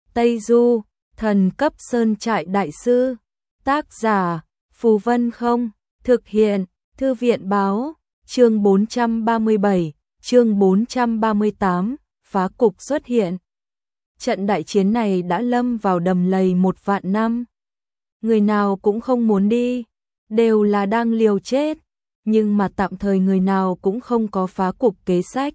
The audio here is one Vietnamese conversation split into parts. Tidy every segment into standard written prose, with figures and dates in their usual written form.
Tây Du, thần cấp sơn trại đại sư. Tác giả, Phù Vân Không. Thực hiện, Thư viện báo. Chương 437, chương 438, phá cục xuất hiện. Trận đại chiến này đã lâm vào đầm lầy 1 vạn năm. Người nào cũng không muốn đi, đều là đang liều chết, nhưng mà tạm thời người nào cũng không có phá cục kế sách.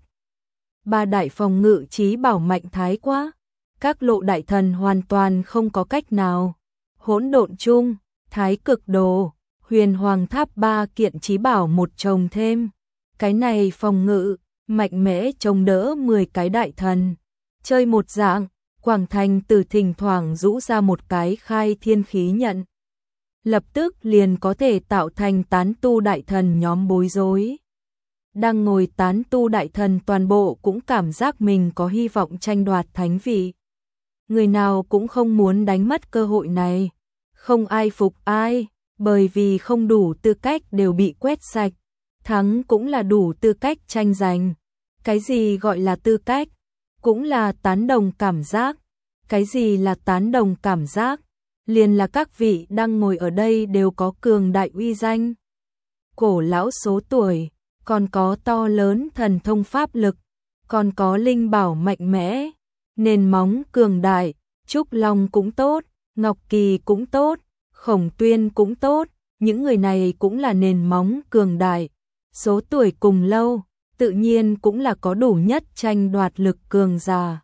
Ba đại phòng ngự chí bảo mạnh thái quá, các lộ đại thần hoàn toàn không có cách nào. Hỗn độn chung, thái cực đồ, huyền hoàng tháp 3 kiện chí bảo một chồng thêm. Cái này phòng ngự, mạnh mẽ chống đỡ 10 cái đại thần. Chơi một dạng, Quảng Thành từ thỉnh thoảng rũ ra một cái khai thiên khí nhận. Lập tức liền có thể tạo thành tán tu đại thần nhóm bối rối. Đang ngồi tán tu đại thần toàn bộ cũng cảm giác mình có hy vọng tranh đoạt thánh vị. Người nào cũng không muốn đánh mất cơ hội này. Không ai phục ai, bởi vì không đủ tư cách đều bị quét sạch. Thắng cũng là đủ tư cách tranh giành. Cái gì gọi là tư cách? Cũng là tán đồng cảm giác. Cái gì là tán đồng cảm giác? Liền là các vị đang ngồi ở đây đều có cường đại uy danh. Cổ lão số tuổi, còn có to lớn thần thông pháp lực, còn có linh bảo mạnh mẽ, nền móng cường đại, Trúc Long cũng tốt, Ngọc Kỳ cũng tốt, Khổng Tuyên cũng tốt, những người này cũng là nền móng cường đại, số tuổi cùng lâu, tự nhiên cũng là có đủ nhất tranh đoạt lực cường giả.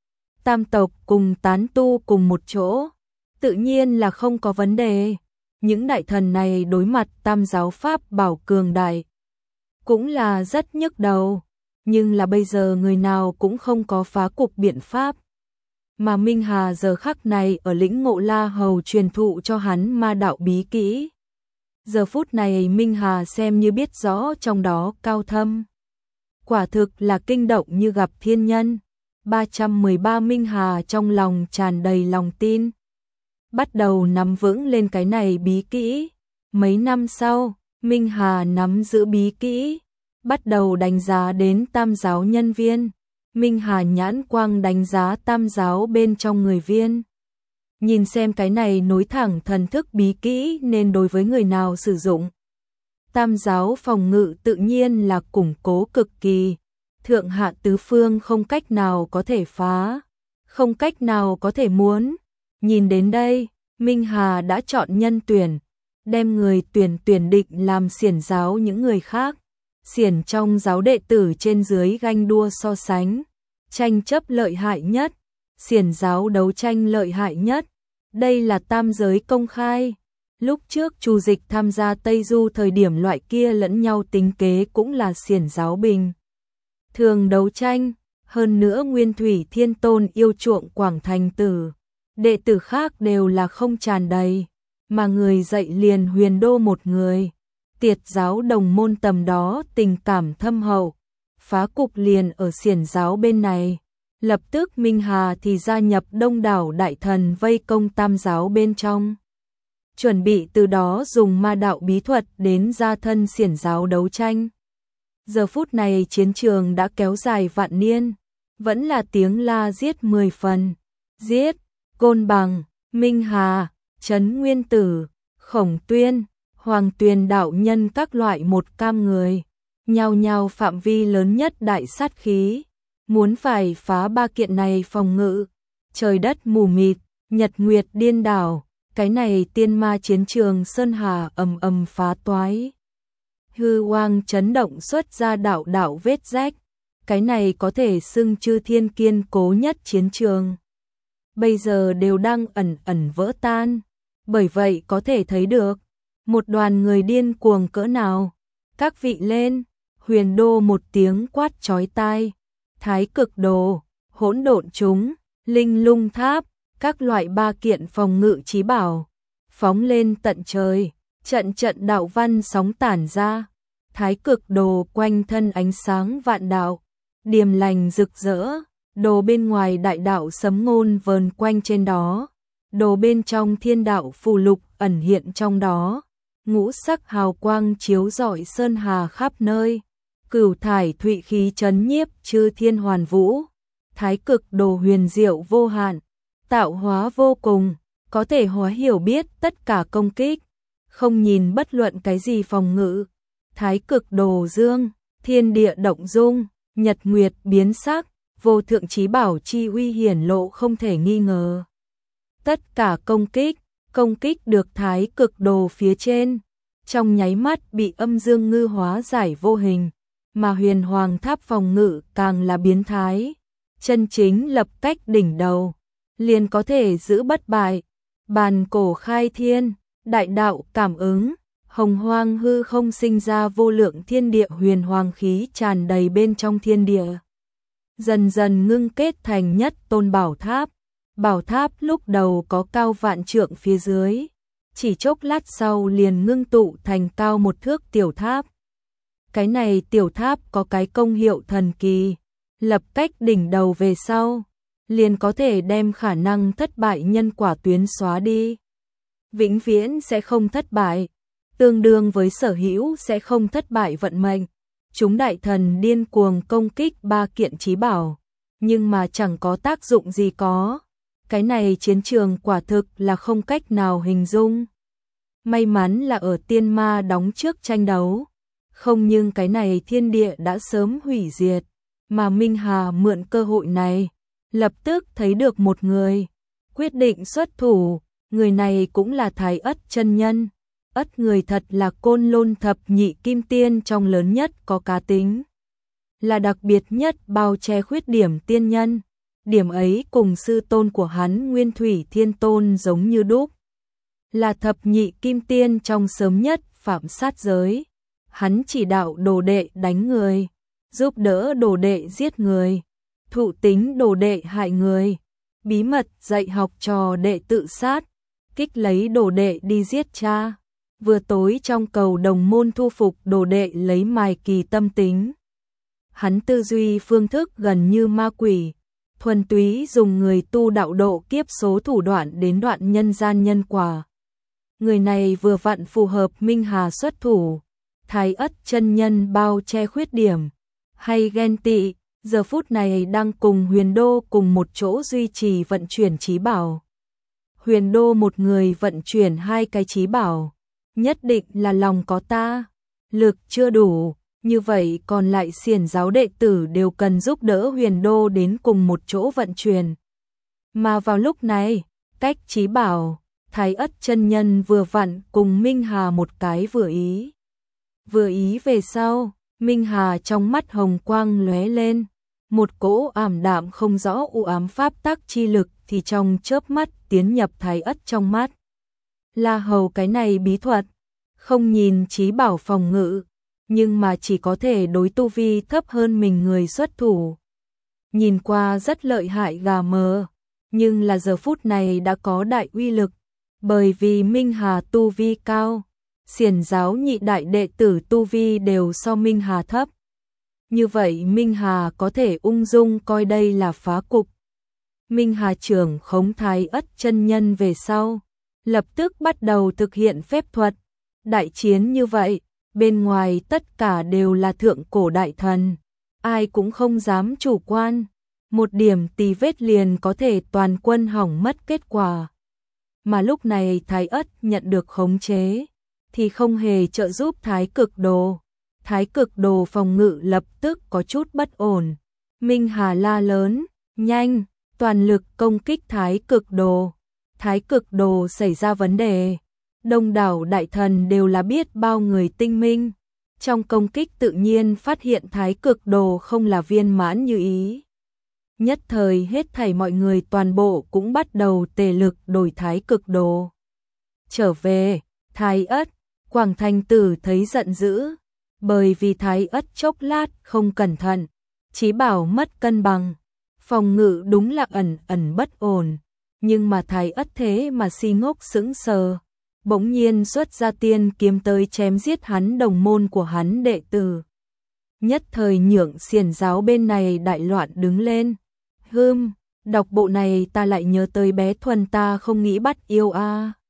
Tam tộc cùng tán tu cùng một chỗ, tự nhiên là không có vấn đề. Những đại thần này đối mặt tam giáo pháp bảo cường đại, cũng là rất nhức đầu, nhưng là bây giờ người nào cũng không có phá cục biện pháp. Mà Minh Hà giờ khắc này ở lĩnh Ngộ La Hầu truyền thụ cho hắn ma đạo bí kỹ. Giờ phút này Minh Hà xem như biết rõ trong đó cao thâm. Quả thực là kinh động như gặp thiên nhân. 313 Minh Hà trong lòng tràn đầy lòng tin. Bắt đầu nắm vững lên cái này bí kỹ. Mấy năm sau, Minh Hà nắm giữ bí kỹ, bắt đầu đánh giá đến tam giáo nhân viên. Minh Hà nhãn quang đánh giá tam giáo bên trong người viên. Nhìn xem cái này nối thẳng thần thức bí kỹ nên đối với người nào sử dụng. Tam giáo phòng ngự tự nhiên là củng cố cực kỳ. Thượng hạ tứ phương không cách nào có thể phá, không cách nào có thể muốn. Nhìn đến đây, Minh Hà đã chọn nhân tuyển, đem người tuyển định làm xiển giáo những người khác. Xiển trong giáo đệ tử trên dưới ganh đua so sánh, tranh chấp lợi hại nhất, xiển giáo đấu tranh lợi hại nhất. Đây là tam giới công khai. Lúc trước Chu Dịch tham gia Tây Du thời điểm loại kia lẫn nhau tính kế cũng là xiển giáo bình thường đấu tranh. Hơn nữa Nguyên Thủy Thiên Tôn yêu chuộng Quảng Thành tử, đệ tử khác đều là không tràn đầy, mà người dạy liền Huyền Đô một người. Tiệt giáo đồng môn tầm đó tình cảm thâm hậu, phá cục liền ở xiển giáo bên này. Lập tức Minh Hà thì gia nhập đông đảo đại thần vây công tam giáo bên trong. Chuẩn bị từ đó dùng ma đạo bí thuật đến gia thân xiển giáo đấu tranh. Giờ phút này chiến trường đã kéo dài vạn niên, vẫn là tiếng la giết 10 phần. Giết, Côn Bằng, Minh Hà, Trấn Nguyên Tử, Khổng Tuyên, Hoàng Tuyền đạo nhân các loại 100 người, nhao nhao phạm vi lớn nhất đại sát khí, muốn phải phá ba kiện này phòng ngự. Trời đất mù mịt, nhật nguyệt điên đảo, cái này tiên ma chiến trường sơn hà ầm ầm phá toái. Hư oang chấn động xuất ra đạo đạo vết rách, cái này có thể xưng chư thiên kiên cố nhất chiến trường. Bây giờ đều đang ẩn ẩn vỡ tan, bởi vậy có thể thấy được một đoàn người điên cuồng cỡ nào. Các vị lên, Huyền Đô một tiếng quát chói tai, thái cực đồ, hỗn độn chúng, linh lung tháp, các loại ba kiện phòng ngự chí bảo, phóng lên tận trời, trận trận đạo văn sóng tản ra, thái cực đồ quanh thân ánh sáng vạn đạo, điềm lành rực rỡ, đồ bên ngoài đại đạo sấm ngôn vờn quanh trên đó, đồ bên trong thiên đạo phù lục ẩn hiện trong đó, ngũ sắc hào quang chiếu rọi sơn hà khắp nơi, cửu thải thụy khí chấn nhiếp chư thiên hoàn vũ, thái cực đồ huyền diệu vô hạn, tạo hóa vô cùng, có thể hóa hiểu biết tất cả công kích, không nhìn bất luận cái gì phòng ngự. Thái cực đồ dương, thiên địa động dung, nhật nguyệt biến sắc, vô thượng chí bảo chi uy hiển lộ không thể nghi ngờ. Tất cả công kích được thái cực đồ phía trên, trong nháy mắt bị âm dương ngư hóa giải vô hình, mà huyền hoàng tháp phòng ngự càng là biến thái, chân chính lập cách đỉnh đầu, liền có thể giữ bất bại. Bàn cổ khai thiên, đại đạo cảm ứng, hồng hoang hư không sinh ra vô lượng thiên địa huyền hoàng khí tràn đầy bên trong thiên địa. Dần dần ngưng kết thành nhất tôn bảo tháp. Bảo tháp lúc đầu có cao vạn trượng phía dưới, chỉ chốc lát sau liền ngưng tụ thành cao một thước tiểu tháp. Cái này tiểu tháp có cái công hiệu thần kỳ, lập cách đỉnh đầu về sau, liền có thể đem khả năng thất bại nhân quả tuyến xóa đi. Vĩnh viễn sẽ không thất bại, tương đương với sở hữu sẽ không thất bại vận mệnh. Chúng đại thần điên cuồng công kích ba kiện chí bảo, nhưng mà chẳng có tác dụng gì có. Cái này chiến trường quả thực là không cách nào hình dung. May mắn là ở tiên ma đóng trước tranh đấu, không nhưng cái này thiên địa đã sớm hủy diệt, mà Minh Hà mượn cơ hội này, lập tức thấy được một người, quyết định xuất thủ, người này cũng là Thái Ất chân nhân. Ất người thật là Côn Lôn thập nhị kim tiên trong lớn nhất có cá tính, là đặc biệt nhất bao che khuyết điểm tiên nhân. Điểm ấy cùng sư tôn của hắn Nguyên Thủy Thiên Tôn giống như đúc, là thập nhị kim tiên trong sớm nhất phạm sát giới. Hắn chỉ đạo đồ đệ đánh người, giúp đỡ đồ đệ giết người, thụ tính đồ đệ hại người, bí mật dạy học trò đệ tự sát, kích lấy đồ đệ đi giết cha, vừa tối trong cầu đồng môn thu phục đồ đệ lấy mài kỳ tâm tính. Hắn tư duy phương thức gần như ma quỷ, thuần túy dùng người tu đạo độ kiếp số thủ đoạn đến đoạn nhân gian nhân quả. Người này vừa vặn phù hợp Minh Hà xuất thủ. Thái Ất chân nhân bao che khuyết điểm hay ghen tị, giờ phút này đang cùng Huyền Đô cùng một chỗ duy trì vận chuyển chí bảo. Huyền Đô một người vận chuyển hai cái chí bảo, nhất định là lòng có ta, lực chưa đủ, như vậy còn lại xiển giáo đệ tử đều cần giúp đỡ Huyền Đô đến cùng một chỗ vận chuyển. Mà vào lúc này, cách chí bảo, Thái Ất chân nhân vừa vặn cùng Minh Hà một cái vừa ý. Vừa ý về sau, Minh Hà trong mắt hồng quang lóe lên, một cỗ ảm đạm không rõ u ám pháp tắc chi lực thì trong chớp mắt tiến nhập Thái Ất trong mắt. La Hầu cái này bí thuật, không nhìn chí bảo phòng ngự, nhưng mà chỉ có thể đối tu vi thấp hơn mình người xuất thủ. Nhìn qua rất lợi hại gà mờ, nhưng là giờ phút này đã có đại uy lực, bởi vì Minh Hà tu vi cao. Xiển giáo nhị đại đệ tử tu vi đều so Minh Hà thấp. Như vậy Minh Hà có thể ung dung coi đây là phá cục. Minh Hà trưởng khống Thái Ất chân nhân về sau, lập tức bắt đầu thực hiện phép thuật. Đại chiến như vậy, bên ngoài tất cả đều là thượng cổ đại thần, ai cũng không dám chủ quan. Một điểm tì vết liền có thể toàn quân hỏng mất kết quả. Mà lúc này Thái Ất nhận được khống chế, thì không hề trợ giúp Thái Cực Đồ. Thái Cực Đồ phòng ngự lập tức có chút bất ổn. Minh Hà la lớn, nhanh, toàn lực công kích Thái Cực Đồ. Thái Cực Đồ xảy ra vấn đề. Đông đảo đại thần đều là biết bao người tinh minh. Trong công kích tự nhiên phát hiện Thái Cực Đồ không là viên mãn như ý. Nhất thời hết thảy mọi người toàn bộ cũng bắt đầu tề lực đổi Thái Cực Đồ. Trở về, Thái Ất, Quảng Thành Tử thấy giận dữ, bởi vì Thái Ất chốc lát không cẩn thận, chí bảo mất cân bằng, phòng ngự đúng là ẩn ẩn bất ổn, nhưng mà Thái Ất thế mà si ngốc sững sờ, bỗng nhiên xuất ra tiên kiếm tới chém giết hắn đồng môn của hắn đệ tử. Nhất thời nhượng xiển giáo bên này đại loạn đứng lên. Đọc bộ này ta lại nhớ tới bé Thuần ta không nghĩ bắt yêu a.